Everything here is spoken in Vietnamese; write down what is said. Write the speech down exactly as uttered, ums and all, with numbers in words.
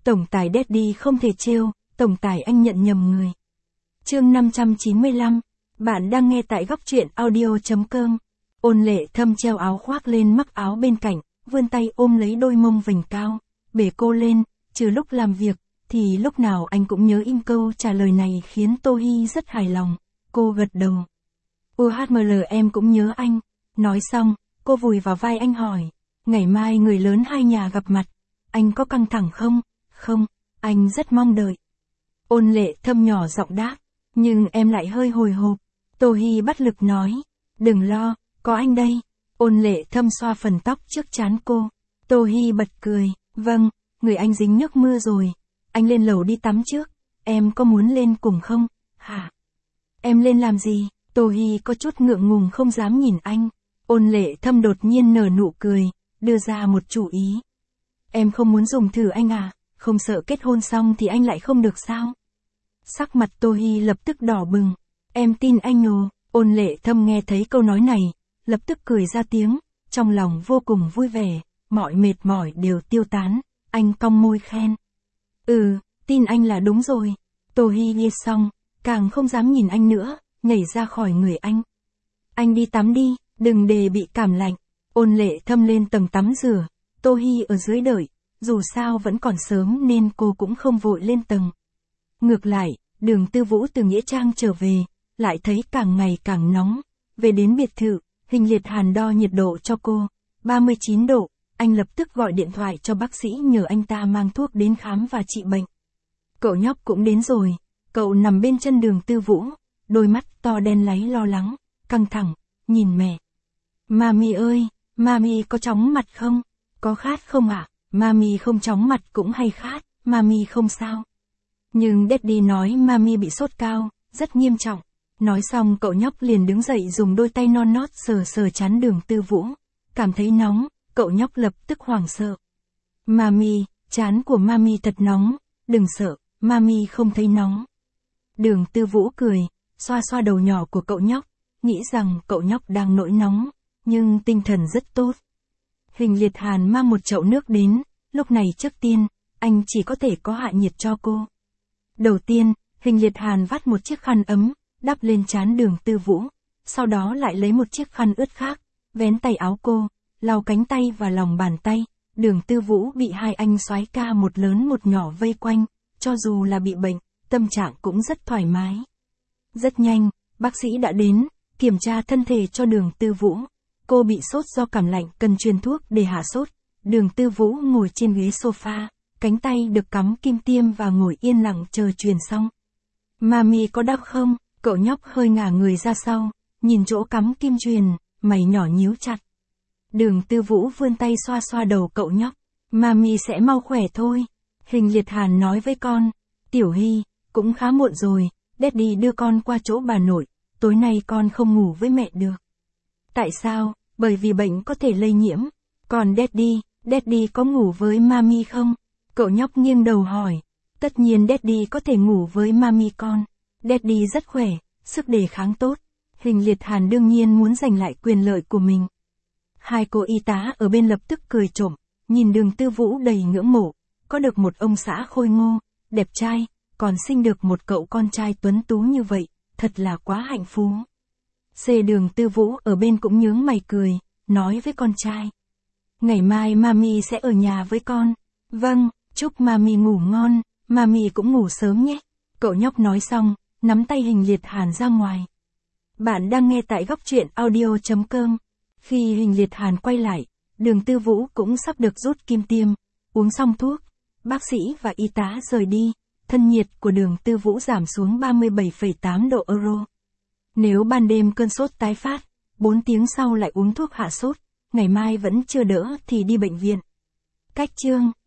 Tổng tài Daddy không thể trêu, tổng tài anh nhận nhầm người. Chương năm trăm chín mươi lăm, bạn đang nghe tại góc truyện audio chấm com. Ôn Lệ Thâm treo áo khoác lên mắc áo bên cạnh, vươn tay ôm lấy đôi mông vành cao, bế cô lên, trừ lúc làm việc, thì lúc nào anh cũng nhớ in câu trả lời này khiến Tô Hi rất hài lòng. Cô gật đầu. u hát em lờ em cũng nhớ anh. Nói xong, cô vùi vào vai anh hỏi, ngày mai người lớn hai nhà gặp mặt, anh có căng thẳng không? Không, anh rất mong đợi. Ôn Lệ Thâm nhỏ giọng đáp, nhưng em lại hơi hồi hộp. Tô Hi bắt lực nói, đừng lo, có anh đây. Ôn Lệ Thâm xoa phần tóc trước trán cô. Tô Hi bật cười, vâng, người anh dính nước mưa rồi. Anh lên lầu đi tắm trước, em có muốn lên cùng không? Hả? Em lên làm gì? Tô Hi có chút ngượng ngùng không dám nhìn anh. Ôn Lệ Thâm đột nhiên nở nụ cười, đưa ra một chủ ý. Em không muốn dùng thử anh à, không sợ kết hôn xong thì anh lại không được sao? Sắc mặt Tô Hi lập tức đỏ bừng. Em tin anh ồ. Ôn Lệ Thâm nghe thấy câu nói này, lập tức cười ra tiếng, trong lòng vô cùng vui vẻ, mọi mệt mỏi đều tiêu tán. Anh cong môi khen. Ừ, tin anh là đúng rồi. Tô Hi nghe xong, càng không dám nhìn anh nữa, nhảy ra khỏi người anh. Anh đi tắm đi, đừng để bị cảm lạnh. Ôn Lệ Thâm lên tầng tắm rửa, Tô Hi ở dưới đợi, dù sao vẫn còn sớm nên cô cũng không vội lên tầng. Ngược lại, Đường Tư Vũ từ Nghĩa Trang trở về, lại thấy càng ngày càng nóng. Về đến biệt thự, Hình Liệt Hàn đo nhiệt độ cho cô, ba mươi chín độ, anh lập tức gọi điện thoại cho bác sĩ nhờ anh ta mang thuốc đến khám và trị bệnh. Cậu nhóc cũng đến rồi, cậu nằm bên chân Đường Tư Vũ, đôi mắt to đen láy lo lắng, căng thẳng, nhìn mẹ. Mami ơi, Mami có chóng mặt không? Có khát không ạ? À? Mami không chóng mặt cũng hay khát, Mami không sao. Nhưng Daddy nói Mami bị sốt cao, rất nghiêm trọng. Nói xong cậu nhóc liền đứng dậy dùng đôi tay non nót sờ sờ trán Đường Tư Vũ. Cảm thấy nóng, cậu nhóc lập tức hoảng sợ. Mami, trán của Mami thật nóng, đừng sợ, Mami không thấy nóng. Đường Tư Vũ cười, xoa xoa đầu nhỏ của cậu nhóc, nghĩ rằng cậu nhóc đang nổi nóng, nhưng tinh thần rất tốt. Hình Liệt Hàn mang một chậu nước đến, lúc này trước tiên, anh chỉ có thể có hạ nhiệt cho cô. Đầu tiên, Hình Liệt Hàn vắt một chiếc khăn ấm, đắp lên trán Đường Tư Vũ, sau đó lại lấy một chiếc khăn ướt khác, vén tay áo cô, lau cánh tay và lòng bàn tay. Đường Tư Vũ bị hai anh soái ca một lớn một nhỏ vây quanh, cho dù là bị bệnh, tâm trạng cũng rất thoải mái. Rất nhanh, bác sĩ đã đến, kiểm tra thân thể cho Đường Tư Vũ. Cô bị sốt do cảm lạnh cần truyền thuốc để hạ sốt. Đường Tư Vũ ngồi trên ghế sofa, cánh tay được cắm kim tiêm và ngồi yên lặng chờ truyền xong. Mami có đau không? Cậu nhóc hơi ngả người ra sau, nhìn chỗ cắm kim truyền, mày nhỏ nhíu chặt. Đường Tư Vũ vươn tay xoa xoa đầu cậu nhóc. Mami sẽ mau khỏe thôi. Hình Liệt Hàn nói với con. Tiểu Hi, cũng khá muộn rồi, Daddy đưa con qua chỗ bà nội, tối nay con không ngủ với mẹ được. Tại sao? Bởi vì bệnh có thể lây nhiễm. Còn Daddy, Daddy có ngủ với Mami không? Cậu nhóc nghiêng đầu hỏi. Tất nhiên Daddy có thể ngủ với Mami con. Daddy rất khỏe, sức đề kháng tốt. Hình Liệt Hàn đương nhiên muốn giành lại quyền lợi của mình. Hai cô y tá ở bên lập tức cười trộm, nhìn Đường Tư Vũ đầy ngưỡng mộ. Có được một ông xã khôi ngô, đẹp trai, còn sinh được một cậu con trai tuấn tú như vậy, thật là quá hạnh phúc. C Đường Tư Vũ ở bên cũng nhướng mày cười, nói với con trai. Ngày mai Mami sẽ ở nhà với con. Vâng, chúc Mami ngủ ngon, Mami cũng ngủ sớm nhé. Cậu nhóc nói xong, nắm tay Hình Liệt Hàn ra ngoài. Bạn đang nghe tại góc truyện audio chấm com. Khi Hình Liệt Hàn quay lại, Đường Tư Vũ cũng sắp được rút kim tiêm, uống xong thuốc, bác sĩ và y tá rời đi, thân nhiệt của Đường Tư Vũ giảm xuống ba mươi bảy phẩy tám độ euro. Nếu ban đêm cơn sốt tái phát, bốn tiếng sau lại uống thuốc hạ sốt, ngày mai vẫn chưa đỡ thì đi bệnh viện. Cách chương